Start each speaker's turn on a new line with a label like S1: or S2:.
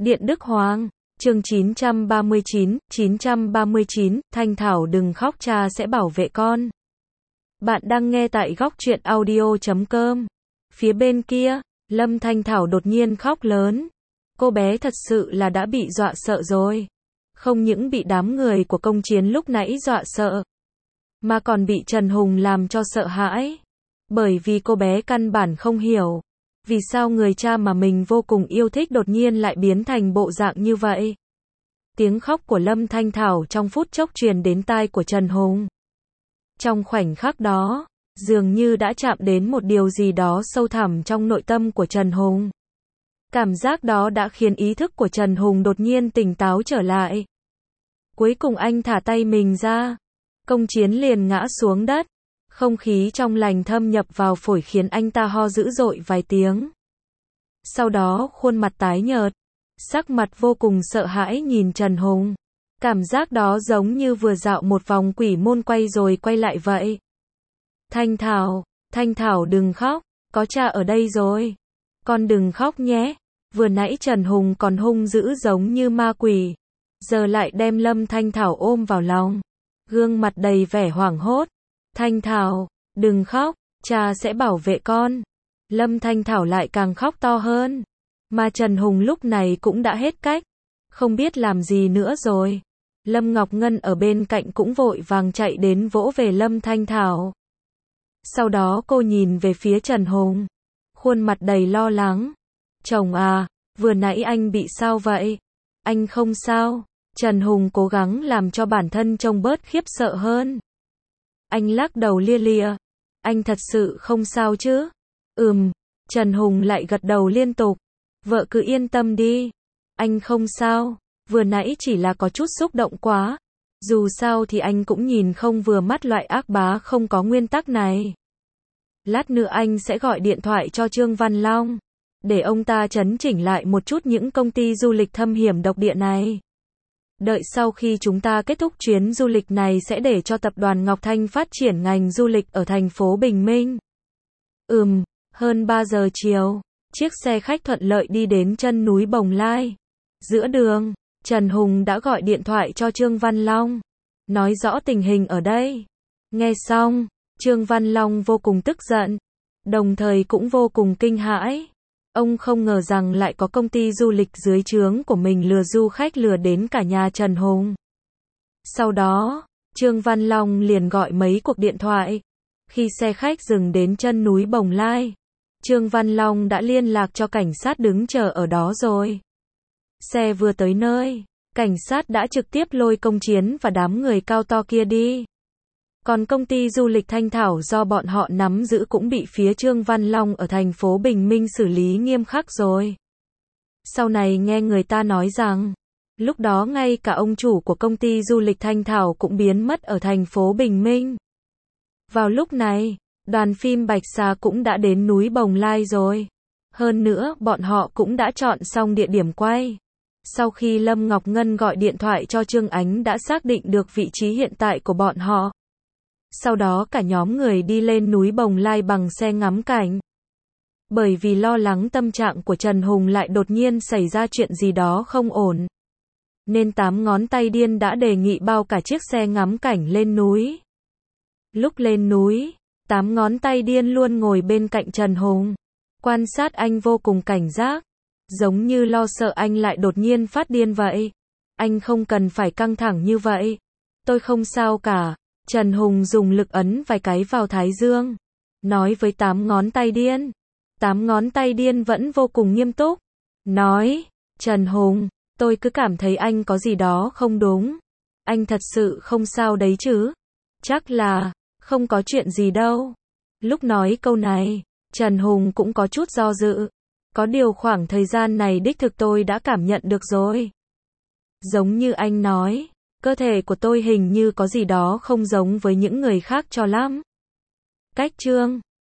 S1: Điện Đức Hoàng, chương 939, Thanh Thảo đừng khóc, cha sẽ bảo vệ con. Bạn đang nghe tại góc truyện audio.com. Phía bên kia, Lâm Thanh Thảo đột nhiên khóc lớn. Cô bé thật sự là đã bị dọa sợ rồi. Không những bị đám người của công chiến lúc nãy dọa sợ, mà còn bị Trần Hùng làm cho sợ hãi. Bởi vì cô bé căn bản không hiểu, vì sao người cha mà mình vô cùng yêu thích đột nhiên lại biến thành bộ dạng như vậy. Tiếng khóc của Lâm Thanh Thảo trong phút chốc truyền đến tai của Trần Hùng. Trong khoảnh khắc đó, dường như đã chạm đến một điều gì đó sâu thẳm trong nội tâm của Trần Hùng. Cảm giác đó đã khiến ý thức của Trần Hùng đột nhiên tỉnh táo trở lại. Cuối cùng anh thả tay mình ra. Công chiến liền ngã xuống đất. Không khí trong lành thâm nhập vào phổi khiến anh ta ho dữ dội vài tiếng. Sau đó khuôn mặt tái nhợt, sắc mặt vô cùng sợ hãi nhìn Trần Hùng. Cảm giác đó giống như vừa dạo một vòng quỷ môn quay rồi quay lại vậy. Thanh Thảo đừng khóc, có cha ở đây rồi. Con đừng khóc nhé. Vừa nãy Trần Hùng còn hung dữ giống như ma quỷ, giờ lại đem Lâm Thanh Thảo ôm vào lòng, gương mặt đầy vẻ hoảng hốt. Thanh Thảo, đừng khóc, cha sẽ bảo vệ con. Lâm Thanh Thảo lại càng khóc to hơn. Mà Trần Hùng lúc này cũng đã hết cách, không biết làm gì nữa rồi. Lâm Ngọc Ngân ở bên cạnh cũng vội vàng chạy đến vỗ về Lâm Thanh Thảo. Sau đó cô nhìn về phía Trần Hùng, khuôn mặt đầy lo lắng. Chồng à, vừa nãy anh bị sao vậy? Anh không sao. Trần Hùng cố gắng làm cho bản thân trông bớt khiếp sợ hơn. Anh lắc đầu lia lịa. Anh thật sự không sao chứ? Trần Hùng lại gật đầu liên tục. Vợ cứ yên tâm đi. Anh không sao. Vừa nãy chỉ là có chút xúc động quá. Dù sao thì anh cũng nhìn không vừa mắt loại ác bá không có nguyên tắc này. Lát nữa anh sẽ gọi điện thoại cho Trương Văn Long, để ông ta chấn chỉnh lại một chút những công ty du lịch thâm hiểm độc địa này. Đợi sau khi chúng ta kết thúc chuyến du lịch này sẽ để cho tập đoàn Ngọc Thanh phát triển ngành du lịch ở thành phố Bình Minh. Hơn 3 giờ chiều, chiếc xe khách thuận lợi đi đến chân núi Bồng Lai. Giữa đường, Trần Hùng đã gọi điện thoại cho Trương Văn Long, nói rõ tình hình ở đây. Nghe xong, Trương Văn Long vô cùng tức giận, đồng thời cũng vô cùng kinh hãi. Ông không ngờ rằng lại có công ty du lịch dưới trướng của mình lừa du khách lừa đến cả nhà Trần Hùng. Sau đó, Trương Văn Long liền gọi mấy cuộc điện thoại. Khi xe khách dừng đến chân núi Bồng Lai, Trương Văn Long đã liên lạc cho cảnh sát đứng chờ ở đó rồi. Xe vừa tới nơi, cảnh sát đã trực tiếp lôi công chiến và đám người cao to kia đi. Còn công ty du lịch Thanh Thảo do bọn họ nắm giữ cũng bị phía Trương Văn Long ở thành phố Bình Minh xử lý nghiêm khắc rồi. Sau này nghe người ta nói rằng, lúc đó ngay cả ông chủ của công ty du lịch Thanh Thảo cũng biến mất ở thành phố Bình Minh. Vào lúc này, đoàn phim Bạch Xà cũng đã đến núi Bồng Lai rồi. Hơn nữa, bọn họ cũng đã chọn xong địa điểm quay. Sau khi Lâm Ngọc Ngân gọi điện thoại cho Trương Ánh đã xác định được vị trí hiện tại của bọn họ. Sau đó cả nhóm người đi lên núi Bồng Lai bằng xe ngắm cảnh. Bởi vì lo lắng tâm trạng của Trần Hùng lại đột nhiên xảy ra chuyện gì đó không ổn, nên 8 ngón tay điên đã đề nghị bao cả chiếc xe ngắm cảnh lên núi. Lúc lên núi, 8 ngón tay điên luôn ngồi bên cạnh Trần Hùng, quan sát anh vô cùng cảnh giác, giống như lo sợ anh lại đột nhiên phát điên vậy. Anh không cần phải căng thẳng như vậy. Tôi không sao cả. Trần Hùng dùng lực ấn vài cái vào thái dương, nói với 8 ngón tay điên. 8 ngón tay điên vẫn vô cùng nghiêm túc, nói, Trần Hùng, tôi cứ cảm thấy anh có gì đó không đúng. Anh thật sự không sao đấy chứ? Chắc là, không có chuyện gì đâu. Lúc nói câu này, Trần Hùng cũng có chút do dự. Có điều khoảng thời gian này đích thực tôi đã cảm nhận được rồi. Giống như anh nói, cơ thể của tôi hình như có gì đó không giống với những người khác cho lắm. Cách Trương